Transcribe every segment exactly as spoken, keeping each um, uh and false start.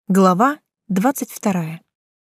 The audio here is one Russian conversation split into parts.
Глава двадцать вторая.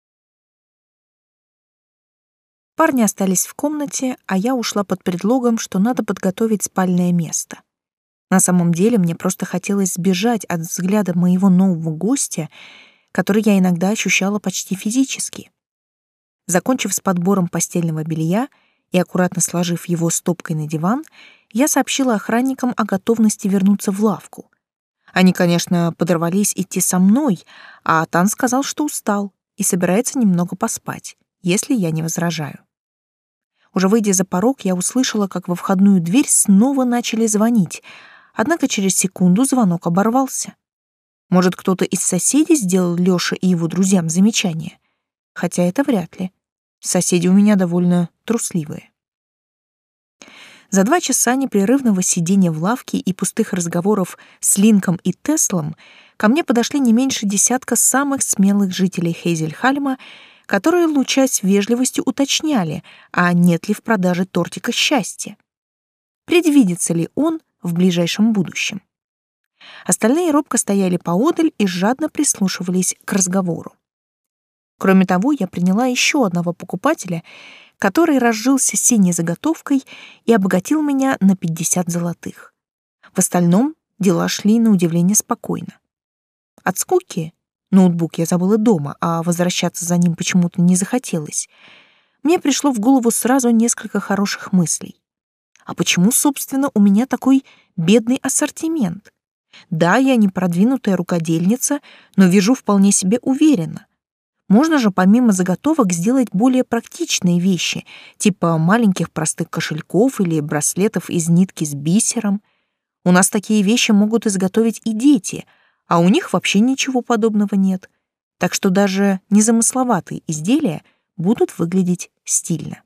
Парни остались в комнате, а я ушла под предлогом, что надо подготовить спальное место. На самом деле мне просто хотелось сбежать от взгляда моего нового гостя, который я иногда ощущала почти физически. Закончив с подбором постельного белья и аккуратно сложив его стопкой на диван, я сообщила охранникам о готовности вернуться в лавку. Они, конечно, подорвались идти со мной, а Тан сказал, что устал и собирается немного поспать, если я не возражаю. Уже выйдя за порог, я услышала, как во входную дверь снова начали звонить, однако через секунду звонок оборвался. Может, кто-то из соседей сделал Лёше и его друзьям замечание? Хотя это вряд ли. Соседи у меня довольно трусливые. За два часа непрерывного сидения в лавке и пустых разговоров с Линком и Теслом ко мне подошли не меньше десятка самых смелых жителей Хейзельхальма, которые, лучась вежливостью, уточняли, а нет ли в продаже тортика счастья. Предвидится ли он в ближайшем будущем? Остальные робко стояли поодаль и жадно прислушивались к разговору. Кроме того, я приняла еще одного покупателя, который разжился синей заготовкой и обогатил меня на пятьдесят золотых. В остальном дела шли на удивление спокойно. От скуки ноутбук я забыла дома, а возвращаться за ним почему-то не захотелось. Мне пришло в голову сразу несколько хороших мыслей. А почему, собственно, у меня такой бедный ассортимент? Да, я не продвинутая рукодельница, но вяжу вполне себе уверенно. Можно же помимо заготовок сделать более практичные вещи, типа маленьких простых кошельков или браслетов из нитки с бисером. У нас такие вещи могут изготовить и дети, а у них вообще ничего подобного нет. Так что даже незамысловатые изделия будут выглядеть стильно.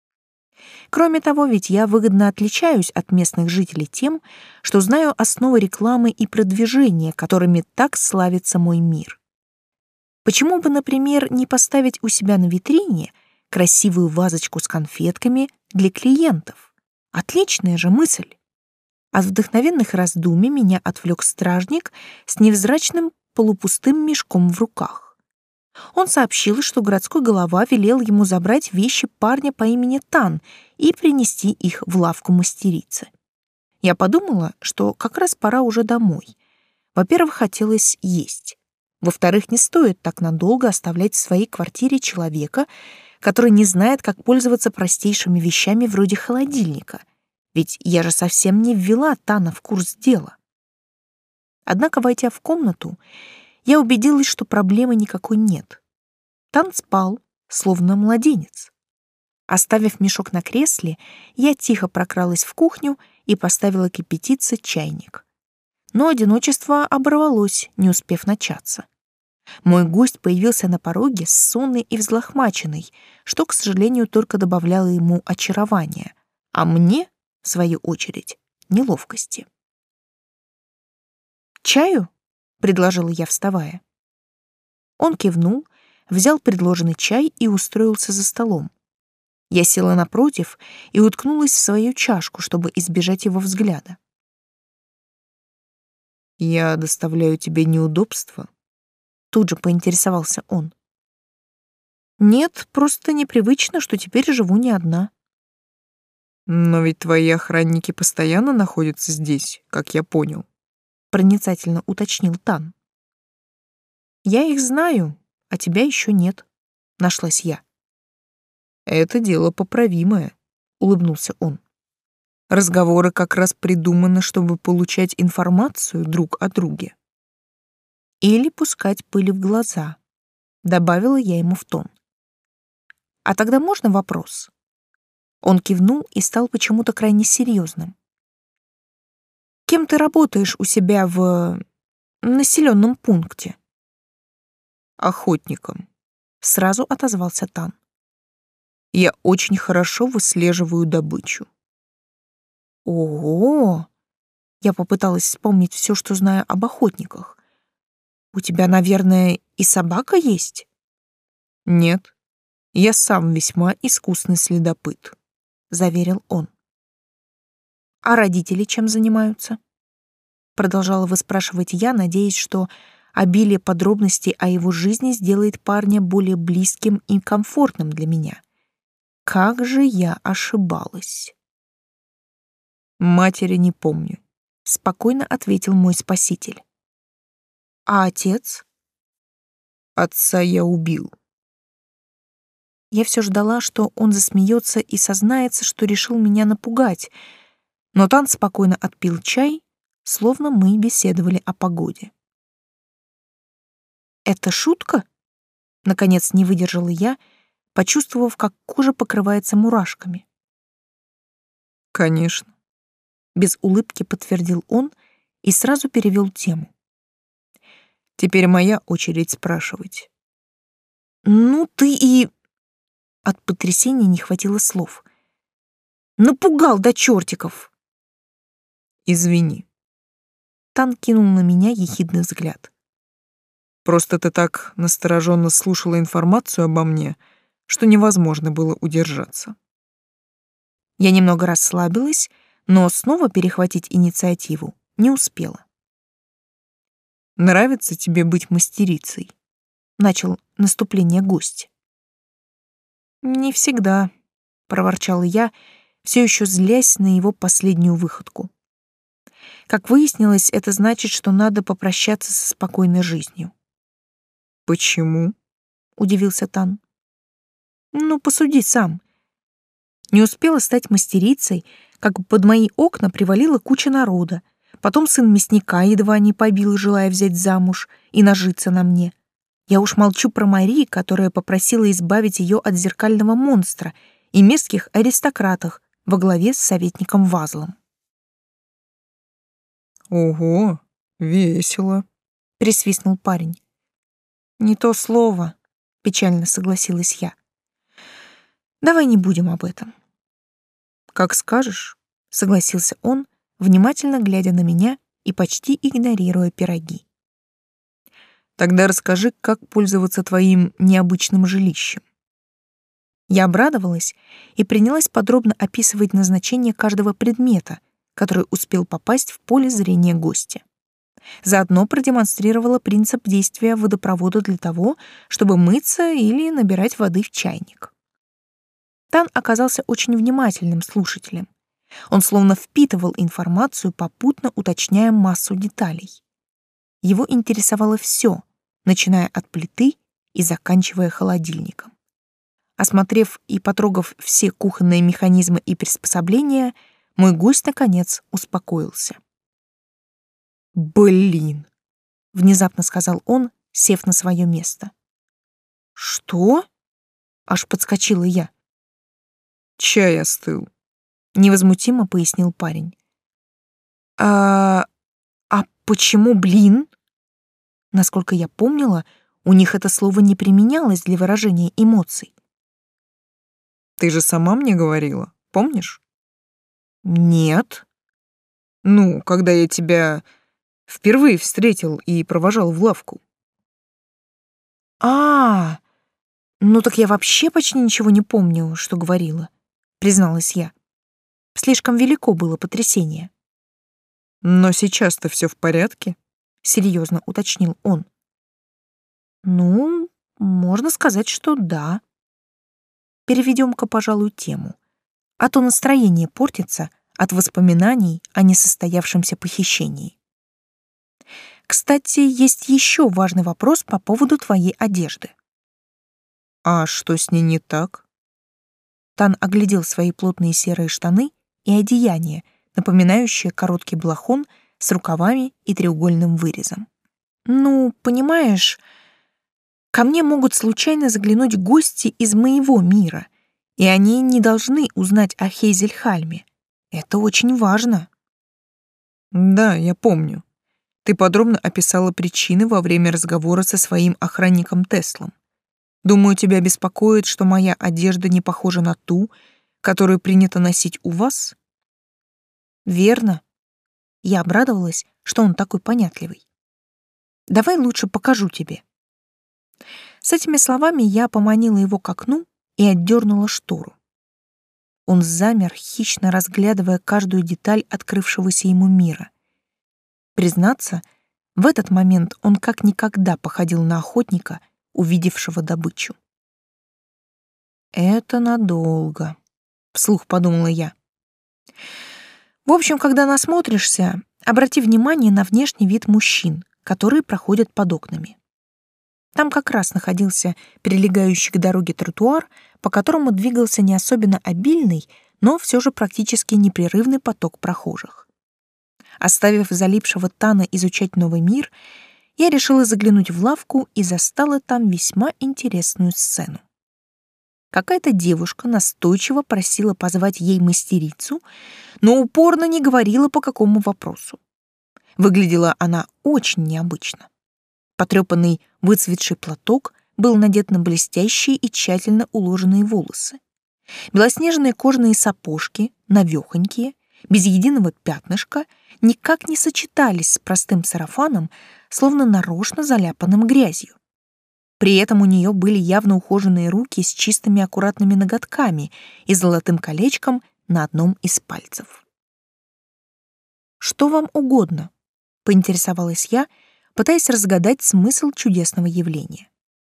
Кроме того, ведь я выгодно отличаюсь от местных жителей тем, что знаю основы рекламы и продвижения, которыми так славится мой мир. Почему бы, например, не поставить у себя на витрине красивую вазочку с конфетками для клиентов? Отличная же мысль. От вдохновенных раздумий меня отвлек стражник с невзрачным полупустым мешком в руках. Он сообщил, что городской голова велел ему забрать вещи парня по имени Тан и принести их в лавку мастерицы. Я подумала, что как раз пора уже домой. Во-первых, хотелось есть. Во-вторых, не стоит так надолго оставлять в своей квартире человека, который не знает, как пользоваться простейшими вещами вроде холодильника. Ведь я же совсем не ввела Тана в курс дела. Однако, войдя в комнату, я убедилась, что проблемы никакой нет. Тан спал, словно младенец. Оставив мешок на кресле, я тихо прокралась в кухню и поставила кипятиться чайник. Но одиночество оборвалось, не успев начаться. Мой гость появился на пороге сонный и взлохмаченный, что, к сожалению, только добавляло ему очарования, а мне, в свою очередь, неловкости. «Чаю?» — предложила я, вставая. Он кивнул, взял предложенный чай и устроился за столом. Я села напротив и уткнулась в свою чашку, чтобы избежать его взгляда. «Я доставляю тебе неудобства?» Тут же поинтересовался он. «Нет, просто непривычно, что теперь живу не одна». «Но ведь твои охранники постоянно находятся здесь, как я понял», проницательно уточнил Тан. «Я их знаю, а тебя еще нет», нашлась я. «Это дело поправимое», улыбнулся он. «Разговоры как раз придуманы, чтобы получать информацию друг о друге. Или пускать пыль в глаза», добавила я ему в тон. «А тогда можно вопрос?» Он кивнул и стал почему-то крайне серьезным. «Кем ты работаешь у себя в населенном пункте?» «Охотником», сразу отозвался Тан. «Я очень хорошо выслеживаю добычу». «Ого!» Я попыталась вспомнить все, что знаю об охотниках. «У тебя, наверное, и собака есть?» «Нет, я сам весьма искусный следопыт», — заверил он. «А родители чем занимаются?» Продолжала выспрашивать я, надеясь, что обилие подробностей о его жизни сделает парня более близким и комфортным для меня. Как же я ошибалась. Матери не помню, спокойно ответил мой спаситель. А отец? Отца я убил. Я все ждала, что он засмеется и сознается, что решил меня напугать, но Тан спокойно отпил чай, словно мы беседовали о погоде. «Это шутка?» — наконец не выдержала я, почувствовав, как кожа покрывается мурашками. «Конечно», — без улыбки подтвердил он и сразу перевел тему. «Теперь моя очередь спрашивать». «Ну ты и...» От потрясения не хватило слов. «Напугал до чертиков!» «Извини». Тан кинул на меня ехидный взгляд. «Просто ты так настороженно слушала информацию обо мне, что невозможно было удержаться». Я немного расслабилась, но снова перехватить инициативу не успела. «Нравится тебе быть мастерицей?» — начал наступление гость. «Не всегда», — проворчала я, все еще злясь на его последнюю выходку. Как выяснилось, это значит, что надо попрощаться со спокойной жизнью. «Почему?» — удивился Тан. «Ну, посуди сам. Не успела стать мастерицей, как под мои окна привалила куча народа. Потом сын мясника едва не побил, желая взять замуж и нажиться на мне. Я уж молчу про Мари, которая попросила избавить ее от зеркального монстра и мерзких аристократах во главе с советником Вазлом». «Ого, весело», — присвистнул парень. «Не то слово», — печально согласилась я. «Давай не будем об этом». «Как скажешь», — согласился он, внимательно глядя на меня и почти игнорируя пироги. «Тогда расскажи, как пользоваться твоим необычным жилищем». Я обрадовалась и принялась подробно описывать назначение каждого предмета, который успел попасть в поле зрения гостя. Заодно продемонстрировала принцип действия водопровода для того, чтобы мыться или набирать воды в чайник. Тан оказался очень внимательным слушателем. Он словно впитывал информацию, попутно уточняя массу деталей. Его интересовало все, начиная от плиты и заканчивая холодильником. Осмотрев и потрогав все кухонные механизмы и приспособления, мой гость, наконец, успокоился. «Блин!» — внезапно сказал он, сев на свое место. «Что?» — аж подскочила я. «Чай остыл», — невозмутимо пояснил парень. «А... а почему блин?» Насколько я помнила, у них это слово не применялось для выражения эмоций. «Ты же сама мне говорила, помнишь?» «Нет». «Ну, когда я тебя впервые встретил и провожал в лавку». «А, ну так я вообще почти ничего не помню, что говорила», — призналась я. Слишком велико было потрясение. «Но сейчас-то все в порядке?» — серьезно уточнил он. «Ну, можно сказать, что да. Переведем-ка, пожалуй, тему. А то настроение портится от воспоминаний о несостоявшемся похищении. Кстати, есть еще важный вопрос по поводу твоей одежды». «А что с ней не так?» Тан оглядел свои плотные серые штаны и одеяние, напоминающее короткий балахон с рукавами и треугольным вырезом. «Ну, понимаешь, ко мне могут случайно заглянуть гости из моего мира, и они не должны узнать о Хейзельхальме. Это очень важно». «Да, я помню. Ты подробно описала причины во время разговора со своим охранником Теслом. Думаю, тебя беспокоит, что моя одежда не похожа на ту, которую принято носить у вас?» «Верно». Я обрадовалась, что он такой понятливый. «Давай лучше покажу тебе». С этими словами я поманила его к окну и отдернула штору. Он замер, хищно разглядывая каждую деталь открывшегося ему мира. Признаться, В этот момент он как никогда походил на охотника, увидевшего добычу. «Это надолго», — вслух подумала я. В общем, когда насмотришься, обрати внимание на внешний вид мужчин, которые проходят под окнами. Там как раз находился прилегающий к дороге тротуар, по которому двигался не особенно обильный, но все же практически непрерывный поток прохожих. Оставив залипшего Тана изучать новый мир, я решила заглянуть в лавку и застала там весьма интересную сцену. Какая-то девушка настойчиво просила позвать ей мастерицу, но упорно не говорила, по какому вопросу. Выглядела она очень необычно. Потрепанный выцветший платок был надет на блестящие и тщательно уложенные волосы. Белоснежные кожаные сапожки, навехонькие, без единого пятнышка, никак не сочетались с простым сарафаном, словно нарочно заляпанным грязью. При этом у нее были явно ухоженные руки с чистыми аккуратными ноготками и золотым колечком на одном из пальцев. «Что вам угодно?» — поинтересовалась я, пытаясь разгадать смысл чудесного явления.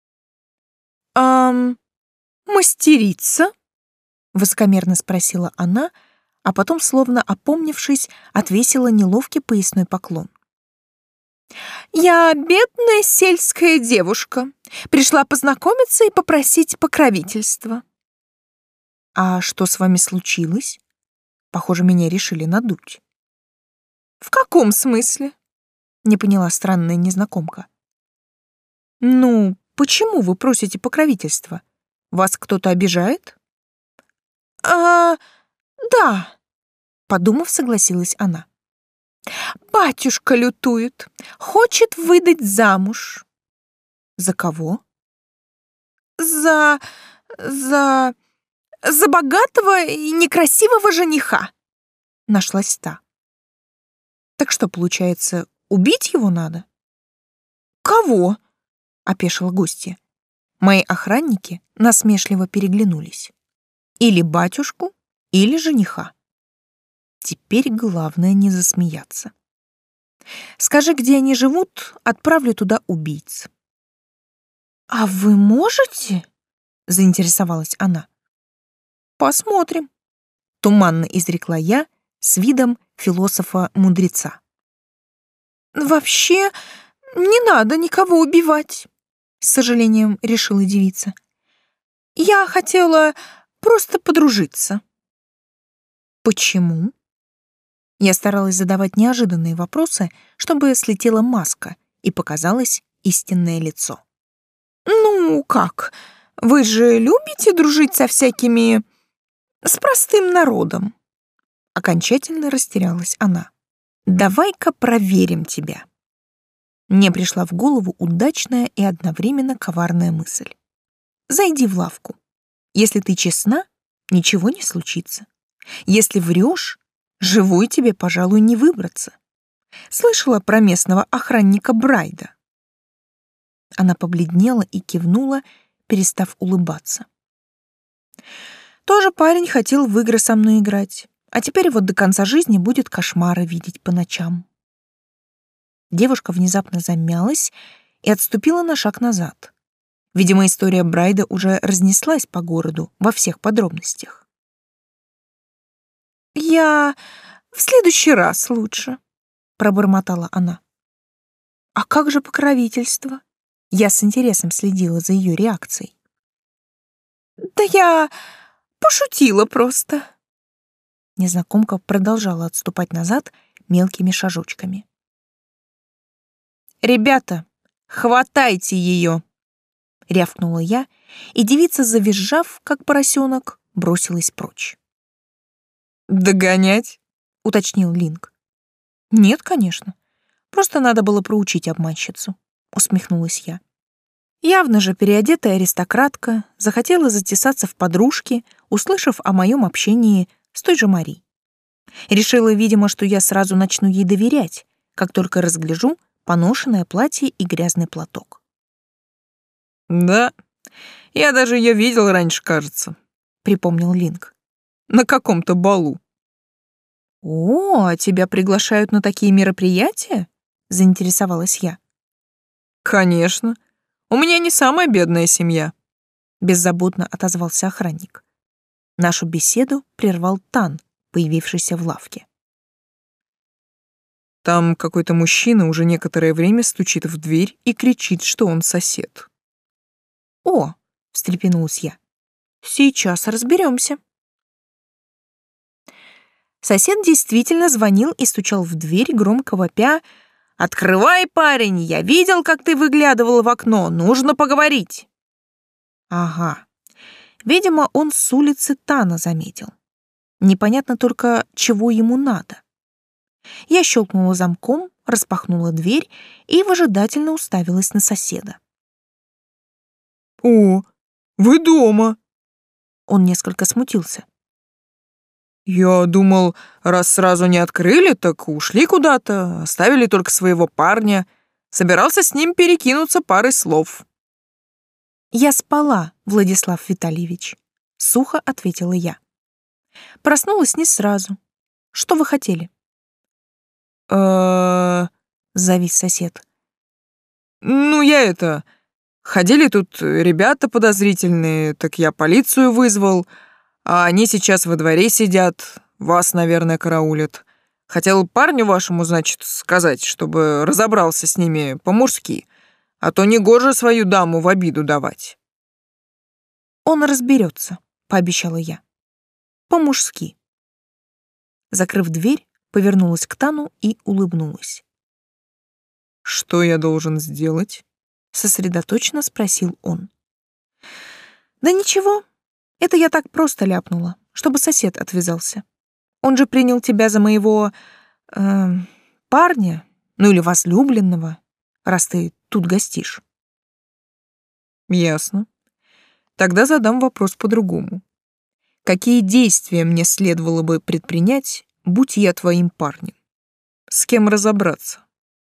«Ам, мастерица?» — высокомерно спросила она, а потом, словно опомнившись, отвесила неловкий поясной поклон. «Я бедная сельская девушка. Пришла познакомиться и попросить покровительства». «А что с вами случилось? Похоже, меня решили надуть». «В каком смысле?» — не поняла странная незнакомка. «Ну, почему вы просите покровительства? Вас кто-то обижает?» «А, да», — подумав, согласилась она. «Батюшка лютует, хочет выдать замуж». «За кого?» «За... за... за богатого и некрасивого жениха», — нашлась та. «Так что, получается, убить его надо?» «Кого?» — опешила гостья. Мои охранники насмешливо переглянулись. Или батюшку, или жениха. Теперь главное не засмеяться. «Скажи, где они живут, отправлю туда убийц». «А вы можете?» — заинтересовалась она. «Посмотрим», — туманно изрекла я с видом философа-мудреца. «Вообще не надо никого убивать», — с сожалением решила девица. «Я хотела просто подружиться». «Почему?» Я старалась задавать неожиданные вопросы, чтобы слетела маска и показалось истинное лицо. «Ну, как? Вы же любите дружить со всякими... с простым народом?» Окончательно растерялась она. «Давай-ка проверим тебя». Мне пришла в голову удачная и одновременно коварная мысль. «Зайди в лавку. Если ты честна, ничего не случится. Если врешь, живой тебе, пожалуй, не выбраться. Слышала про местного охранника Брайда?» Она побледнела и кивнула, перестав улыбаться. Тоже парень хотел в игры со мной играть, а теперь вот до конца жизни будет кошмары видеть по ночам. Девушка внезапно замялась и отступила на шаг назад. Видимо, история Брайда уже разнеслась по городу во всех подробностях. «Я в следующий раз лучше», — пробормотала она. «А как же покровительство?» Я с интересом следила за ее реакцией. «Да я пошутила просто». Незнакомка продолжала отступать назад мелкими шажочками. «Ребята, хватайте ее!» — рявкнула я, и девица, завизжав, как поросенок, бросилась прочь. «Догонять?» — уточнил Линк. «Нет, конечно. Просто надо было проучить обманщицу», — усмехнулась я. Явно же переодетая аристократка захотела затесаться в подружки, услышав о моем общении с той же Мари. Решила, видимо, что я сразу начну ей доверять, как только разгляжу поношенное платье и грязный платок. «Да, я даже ее видел раньше, кажется», — припомнил Линк. «На каком-то балу». «О, а тебя приглашают на такие мероприятия?» — заинтересовалась я. Конечно. У меня не самая бедная семья. Беззаботно отозвался охранник. Нашу беседу прервал Тан, появившийся в лавке. Там какой-то мужчина уже некоторое время стучит в дверь и кричит, что он сосед. «О!» — встрепенулась я. «Сейчас разберемся». Сосед действительно звонил и стучал в дверь, громко вопя: «Открывай, парень, я видел, как ты выглядывал в окно, нужно поговорить». Ага, видимо, он с улицы Тана заметил. Непонятно только, чего ему надо. Я щелкнула замком, распахнула дверь и выжидательно уставилась на соседа. «О, вы дома!» Он несколько смутился. «Я думал, раз сразу не открыли, так ушли куда-то, оставили только своего парня. Собирался с ним перекинуться парой слов». «Я спала, Владислав Витальевич», — сухо ответила я. Проснулась не сразу. Что вы хотели? «Э-э-э...» Завис сосед. «Ну, я это... Ходили тут ребята подозрительные, так я полицию вызвал, а они сейчас во дворе сидят, вас, наверное, караулят. Хотел парню вашему, значит, сказать, чтобы разобрался с ними по-мужски, а то негоже свою даму в обиду давать». Он разберется, пообещала я. По-мужски. Закрыв дверь, повернулась к Тану и улыбнулась. «Что я должен сделать?» — сосредоточенно спросил он. «Да ничего, это я так просто ляпнула, чтобы сосед отвязался. Он же принял тебя за моего... Э, парня, ну или возлюбленного, раз ты тут гостишь». «Ясно. Тогда задам вопрос по-другому. Какие действия мне следовало бы предпринять, будь я твоим парнем? С кем разобраться?»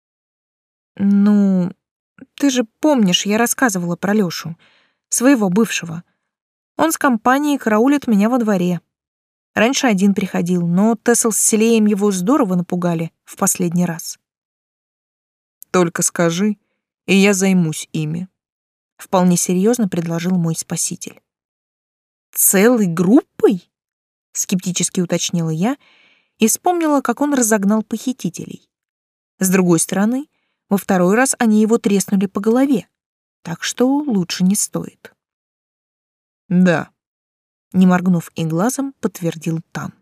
«Ну, ты же помнишь, я рассказывала про Лёшу, своего бывшего. Он с компанией караулит меня во дворе. Раньше один приходил, но Тесл с Селеем его здорово напугали в последний раз». «Только скажи, и я займусь ими», — вполне серьезно предложил мой спаситель. «Целой группой?» — скептически уточнила я и вспомнила, как он разогнал похитителей. С другой стороны, во второй раз они его треснули по голове, так что лучше не стоит. «Да», — не моргнув и глазом, подтвердил Тан.